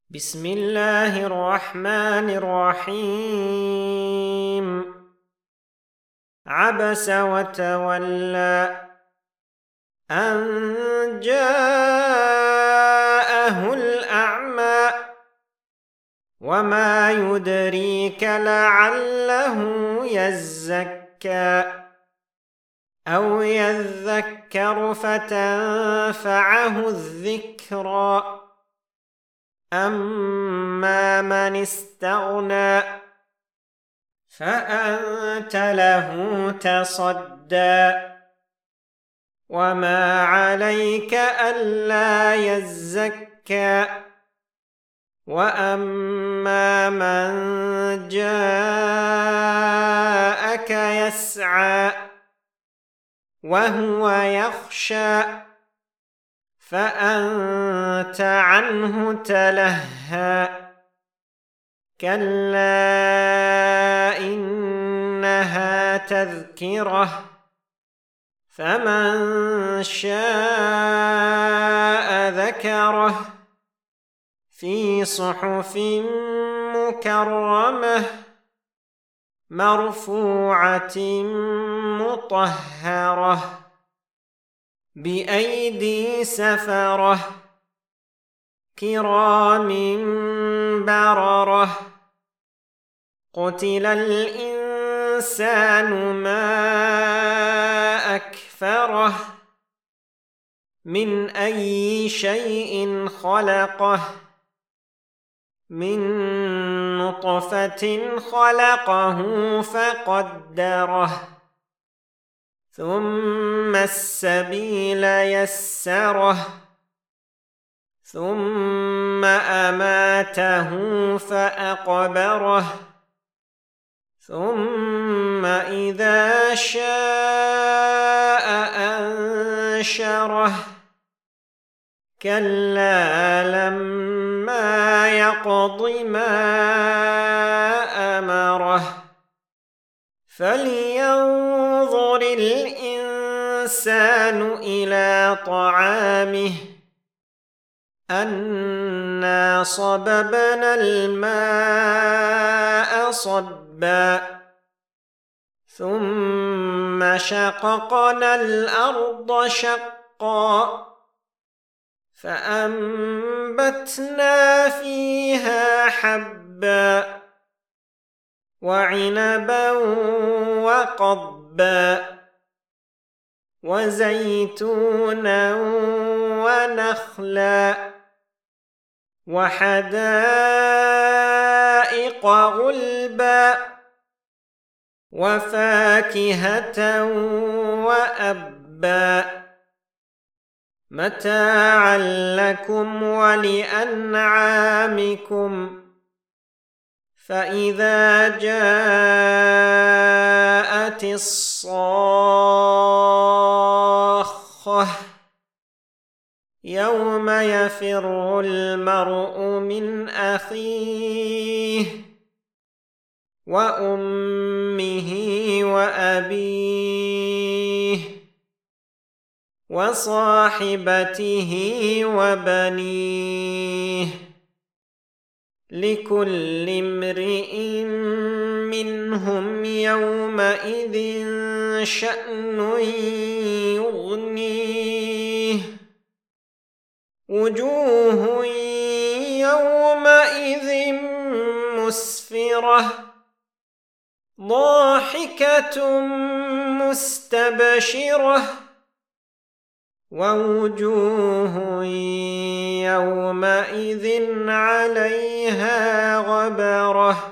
بسم الله الرحمن الرحيم. عبس وتولى أن جاءه الأعمى وما يدريك لعله يزكى أو يذكر فتنفعه الذكرى أما من استغنى فأنت له تصدى وما عليك ألا يزكى وأما من جاءك يسعى وهو يخشى فأنت عنه تلهى كلا إنها تذكرة فمن شاء ذكره في صحف مكرمة مرفوعة مطهرة بأيدي سفرة كرام بررة قتل الإنسان ما أكفره من أي شيء خلقه من نطفة خلقه فقدره ثم السبيل يسره ثم أماته فأقبره ثم إذا شاء أنشره كلا لما يقض ما أمره فلينظر الإنسان إلى طعامه أنا صببنا الماء صبا ثم شققنا الأرض شقا فأنبتنا فيها حبا وعنبا وقضبا وزيتونا ونخلا وحدائق غلبا وفاكهة وأبا متاعا لكم ولأنعامكم فإذا جاءت الصاخة يوم يفر المرء من أخيه وأمه وأبيه وصاحبته وبنيه لكل امرئ منهم يومئذ شأن يغنيه وجوه يومئذ مسفرة ضاحكة مستبشرة ووجوه يومئذ عليها غبرة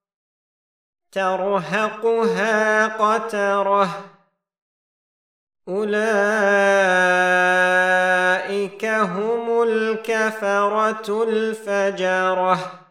ترهقها قترة أولئك هم الكفرة الفجرة.